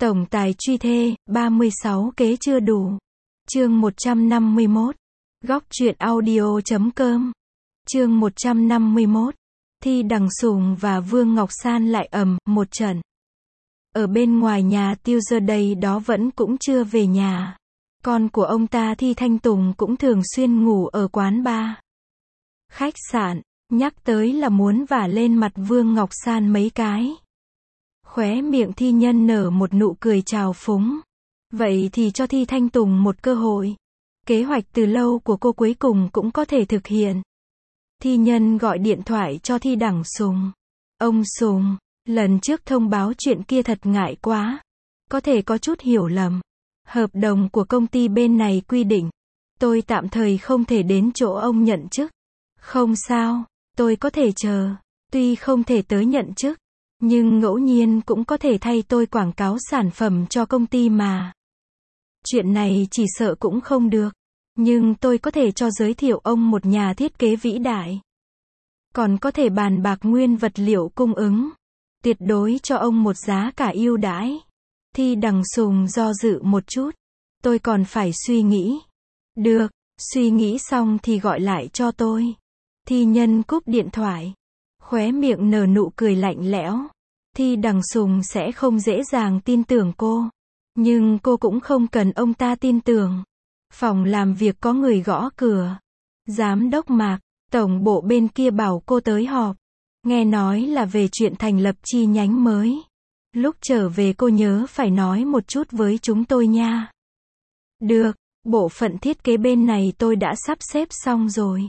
Tổng tài truy thê, 36 kế chưa đủ. Chương 151. Góc truyện audio.com. Chương 151. Thi Đằng Sùng và Vương Ngọc San lại một trận. Ở bên ngoài nhà Tiêu giờ đây đó vẫn cũng chưa về nhà. Con của ông ta Thi Thanh Tùng cũng thường xuyên ngủ ở quán bar, khách sạn, nhắc tới là muốn vả lên mặt Vương Ngọc San mấy cái. Khóe miệng Thi Nhân nở một nụ cười trào phúng. Vậy thì cho Thi Thanh Tùng một cơ hội. Kế hoạch từ lâu của cô cuối cùng cũng có thể thực hiện. Thi Nhân gọi điện thoại cho Thi Đằng Sùng. Ông Sùng, lần trước thông báo chuyện kia thật ngại quá. Có thể có chút hiểu lầm. Hợp đồng của công ty bên này quy định, tôi tạm thời không thể đến chỗ ông nhận chức. Không sao, tôi có thể chờ. Tuy không thể tới nhận chức, nhưng ngẫu nhiên cũng có thể thay tôi quảng cáo sản phẩm cho công ty mà. Chuyện này chỉ sợ cũng không được. Nhưng tôi có thể cho giới thiệu ông một nhà thiết kế vĩ đại. Còn có thể bàn bạc nguyên vật liệu cung ứng. Tuyệt đối cho ông một giá cả ưu đãi. Thi Đằng Sùng do dự một chút. Tôi còn phải suy nghĩ. Được, suy nghĩ xong thì gọi lại cho tôi. Thi Nhân cúp điện thoại. Khóe miệng nở nụ cười lạnh lẽo. Thi Đằng Sùng sẽ không dễ dàng tin tưởng cô. Nhưng cô cũng không cần ông ta tin tưởng. Phòng làm việc có người gõ cửa. Giám đốc Mạc, tổng bộ bên kia bảo cô tới họp. Nghe nói là về chuyện thành lập chi nhánh mới. Lúc trở về cô nhớ phải nói một chút với chúng tôi nha. Được, bộ phận thiết kế bên này tôi đã sắp xếp xong rồi.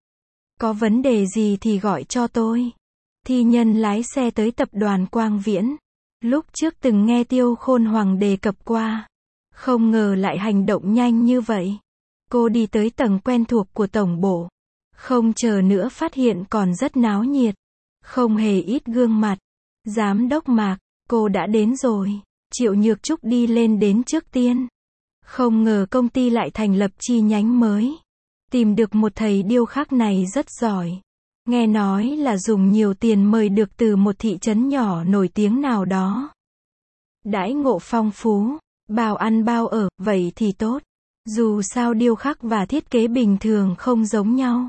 Có vấn đề gì thì gọi cho tôi. Thi Nhân lái xe tới tập đoàn Quang Viễn. Lúc trước từng nghe Tiêu Khôn Hoàng đề cập qua. Không ngờ lại hành động nhanh như vậy. Cô đi tới tầng quen thuộc của tổng bộ. Không chờ nữa phát hiện còn rất náo nhiệt. Không hề ít gương mặt. Giám đốc Mạc, cô đã đến rồi. Triệu Nhược Trúc đi lên đến trước tiên. Không ngờ công ty lại thành lập chi nhánh mới. Tìm được một thầy điêu khắc này rất giỏi. Nghe nói là dùng nhiều tiền mời được từ một thị trấn nhỏ nổi tiếng nào đó. Đãi ngộ phong phú, bao ăn bao ở, vậy thì tốt. Dù sao điêu khắc và thiết kế bình thường không giống nhau.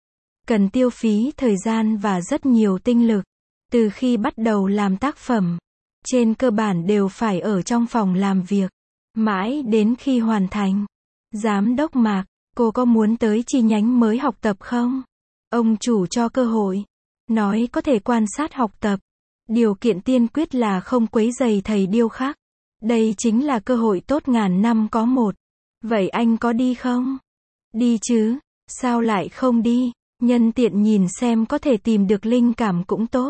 Cần tiêu phí thời gian và rất nhiều tinh lực. Từ khi bắt đầu làm tác phẩm, trên cơ bản đều phải ở trong phòng làm việc. Mãi đến khi hoàn thành. Giám đốc Mạc, cô có muốn tới chi nhánh mới học tập không? Ông chủ cho cơ hội. Nói có thể quan sát học tập. Điều kiện tiên quyết là không quấy rầy thầy điêu khắc. Đây chính là cơ hội tốt ngàn năm có một. Vậy anh có đi không? Đi chứ, sao lại không đi? Nhân tiện nhìn xem có thể tìm được linh cảm cũng tốt.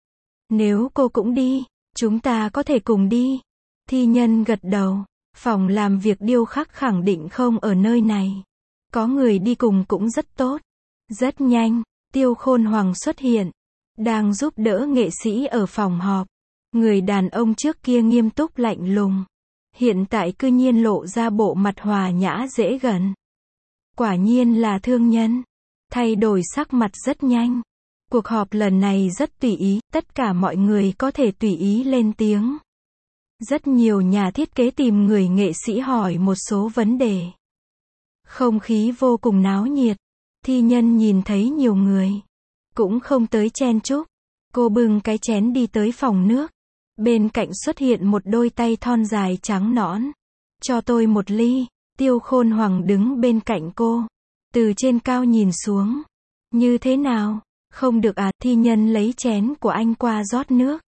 Nếu cô cũng đi, chúng ta có thể cùng đi. Thi Nhân gật đầu. Phòng làm việc điêu khắc khẳng định không ở nơi này. Có người đi cùng cũng rất tốt. Rất nhanh, Tiêu Khôn Hoàng xuất hiện. Đang giúp đỡ nghệ sĩ ở phòng họp. Người đàn ông trước kia nghiêm túc lạnh lùng. Hiện tại cư nhiên lộ ra bộ mặt hòa nhã dễ gần. Quả nhiên là thương nhân. Thay đổi sắc mặt rất nhanh. Cuộc họp lần này rất tùy ý, tất cả mọi người có thể tùy ý lên tiếng. Rất nhiều nhà thiết kế tìm người nghệ sĩ hỏi một số vấn đề. Không khí vô cùng náo nhiệt. Thi Nhân nhìn thấy nhiều người. Cũng không tới chen chúc. Cô bưng cái chén đi tới phòng nước. Bên cạnh xuất hiện một đôi tay thon dài trắng nõn. Cho tôi một ly. Tiêu Khôn Hoàng đứng bên cạnh cô. Từ trên cao nhìn xuống. Như thế nào? Không được à? Thi Nhân lấy chén của anh qua rót nước.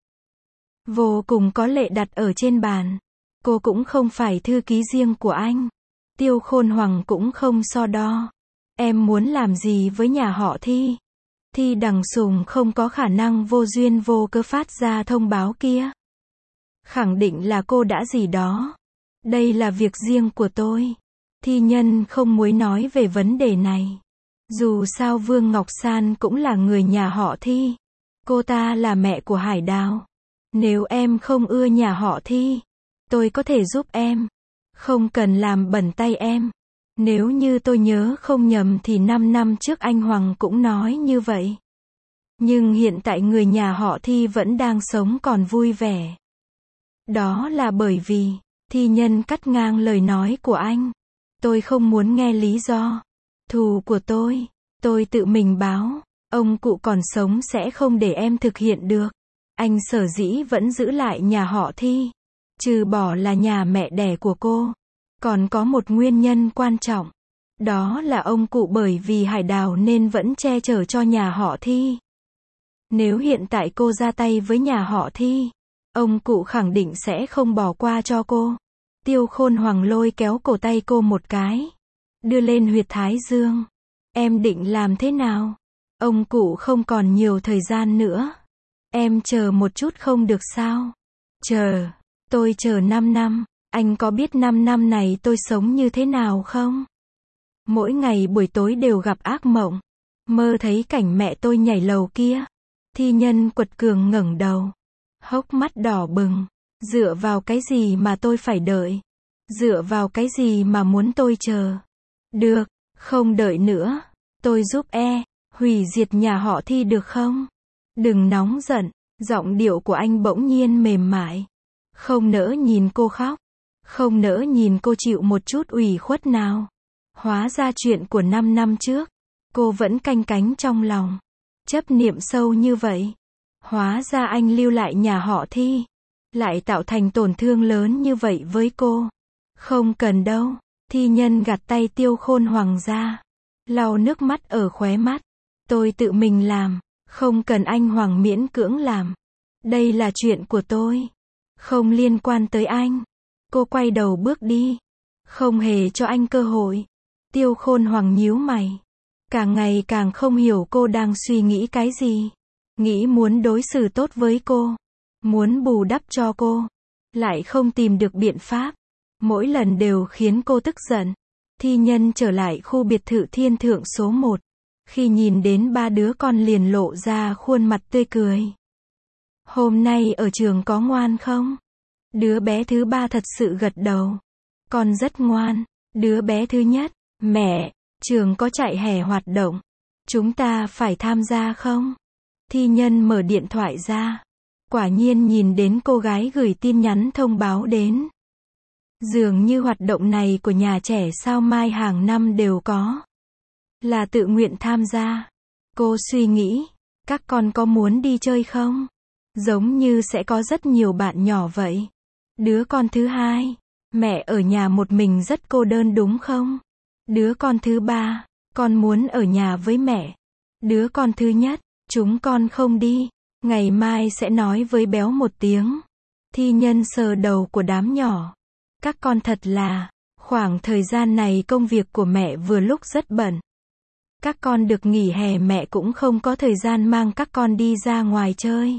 Vô cùng có lệ đặt ở trên bàn. Cô cũng không phải thư ký riêng của anh. Tiêu Khôn Hoàng cũng không so đo. Em muốn làm gì với nhà họ Thi? Thi Đằng Sùng không có khả năng vô duyên vô cớ phát ra thông báo kia. Khẳng định là cô đã gì đó. Đây là việc riêng của tôi. Thi Nhân không muốn nói về vấn đề này. Dù sao Vương Ngọc San cũng là người nhà họ Thi. Cô ta là mẹ của Hải Đào. Nếu em không ưa nhà họ Thi, tôi có thể giúp em. Không cần làm bẩn tay em. Nếu như tôi nhớ không nhầm thì 5 năm trước anh Hoàng cũng nói như vậy. Nhưng hiện tại người nhà họ Thi vẫn đang sống còn vui vẻ. Đó là bởi vì, thi nhân cắt ngang lời nói của anh. Tôi không muốn nghe lý do. Thù của tôi tự mình báo. Ông cụ còn sống sẽ không để em thực hiện được. Anh sở dĩ vẫn giữ lại nhà họ Thi, trừ bỏ là nhà mẹ đẻ của cô, còn có một nguyên nhân quan trọng. Đó là ông cụ bởi vì Hải Đào nên vẫn che chở cho nhà họ Thi. Nếu hiện tại cô ra tay với nhà họ Thi, ông cụ khẳng định sẽ không bỏ qua cho cô. Tiêu Khôn Hoàng lôi kéo cổ tay cô một cái, đưa lên huyệt thái dương. Em định làm thế nào? Ông cụ không còn nhiều thời gian nữa. Em chờ một chút không được sao? Chờ, tôi chờ 5 năm. Anh có biết 5 năm này tôi sống như thế nào không? Mỗi ngày buổi tối đều gặp ác mộng. Mơ thấy cảnh mẹ tôi nhảy lầu kia. Thi nhân quật cường ngẩng đầu. Hốc mắt đỏ bừng. Dựa vào cái gì mà tôi phải đợi? Dựa vào cái gì mà muốn tôi chờ? Được, không đợi nữa. Tôi giúp hủy diệt nhà họ Thi được không? Đừng nóng giận. Giọng điệu của anh bỗng nhiên mềm mại. Không nỡ nhìn cô khóc. Không nỡ nhìn cô chịu một chút ủy khuất nào. Hóa ra chuyện của 5 năm trước, cô vẫn canh cánh trong lòng. Chấp niệm sâu như vậy. Hóa ra anh lưu lại nhà họ Thi, lại tạo thành tổn thương lớn như vậy với cô. Không cần đâu. Thi nhân gạt tay Tiêu Khôn Hoàng ra, lau nước mắt ở khóe mắt. Tôi tự mình làm, không cần anh Hoàng miễn cưỡng làm. Đây là chuyện của tôi, không liên quan tới anh. Cô quay đầu bước đi, không hề cho anh cơ hội. Tiêu Khôn Hoàng nhíu mày, càng ngày càng không hiểu cô đang suy nghĩ cái gì. Nghĩ muốn đối xử tốt với cô, muốn bù đắp cho cô, lại không tìm được biện pháp. Mỗi lần đều khiến cô tức giận. Thi nhân trở lại khu biệt thự Thiên Thượng số 1. Khi nhìn đến 3 đứa con liền lộ ra khuôn mặt tươi cười. Hôm nay ở trường có ngoan không? Đứa bé thứ 3 thật sự gật đầu. Con rất ngoan. Đứa bé thứ nhất, mẹ, trường có chạy hè hoạt động. Chúng ta phải tham gia không? Thi nhân mở điện thoại ra. Quả nhiên nhìn đến cô gái gửi tin nhắn thông báo đến. Dường như hoạt động này của nhà trẻ sao mai hàng năm đều có. Là tự nguyện tham gia. Cô suy nghĩ, các con có muốn đi chơi không? Giống như sẽ có rất nhiều bạn nhỏ vậy. Đứa con thứ 2, mẹ ở nhà một mình rất cô đơn đúng không? Đứa con thứ 3, con muốn ở nhà với mẹ. Đứa con thứ nhất, chúng con không đi. Ngày mai sẽ nói với béo một tiếng. Thi nhân sờ đầu của đám nhỏ. Các con thật là, khoảng thời gian này công việc của mẹ vừa lúc rất bận. Các con được nghỉ hè mẹ cũng không có thời gian mang các con đi ra ngoài chơi.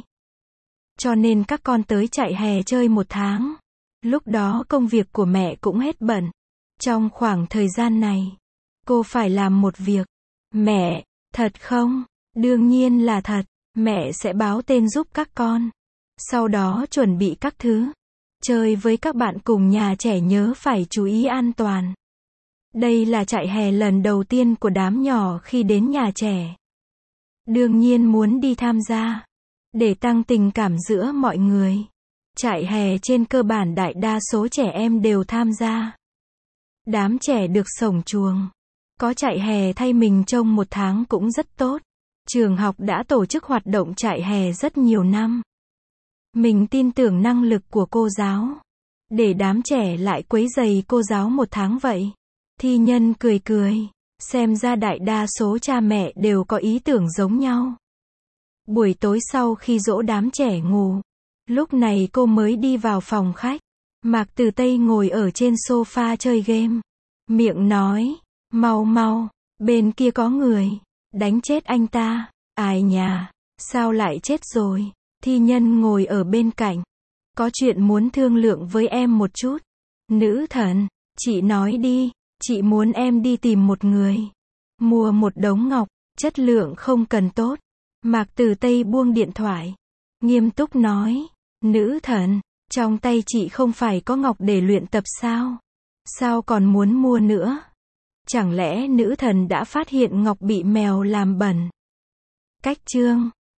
Cho nên các con tới chạy hè chơi 1 tháng. Lúc đó công việc của mẹ cũng hết bận. Trong khoảng thời gian này, cô phải làm một việc. Mẹ, thật không? Đương nhiên là thật. Mẹ sẽ báo tên giúp các con. Sau đó chuẩn bị các thứ. Chơi với các bạn cùng nhà trẻ nhớ phải chú ý an toàn. Đây là chạy hè lần đầu tiên của đám nhỏ khi đến nhà trẻ. Đương nhiên muốn đi tham gia. Để tăng tình cảm giữa mọi người. Chạy hè trên cơ bản đại đa số trẻ em đều tham gia. Đám trẻ được sổng chuồng. Có chạy hè thay mình trong 1 tháng cũng rất tốt. Trường học đã tổ chức hoạt động chạy hè rất nhiều năm. Mình tin tưởng năng lực của cô giáo. Để đám trẻ lại quấy rầy cô giáo 1 tháng vậy. Thi nhân cười cười. Xem ra đại đa số cha mẹ đều có ý tưởng giống nhau. Buổi tối sau khi dỗ đám trẻ ngủ. Lúc này cô mới đi vào phòng khách. Mạc Tử Tây ngồi ở trên sofa chơi game. Miệng nói. Mau mau. Bên kia có người. Đánh chết anh ta. Ai nhà. Sao lại chết rồi? Thi nhân ngồi ở bên cạnh. Có chuyện muốn thương lượng với em một chút. Nữ thần. Chị nói đi. Chị muốn em đi tìm một người. Mua một đống ngọc. Chất lượng không cần tốt. Mạc Tử Tây buông điện thoại. Nghiêm túc nói. Nữ thần. Trong tay chị không phải có ngọc để luyện tập sao? Sao còn muốn mua nữa? Chẳng lẽ nữ thần đã phát hiện ngọc bị mèo làm bẩn? Cách chương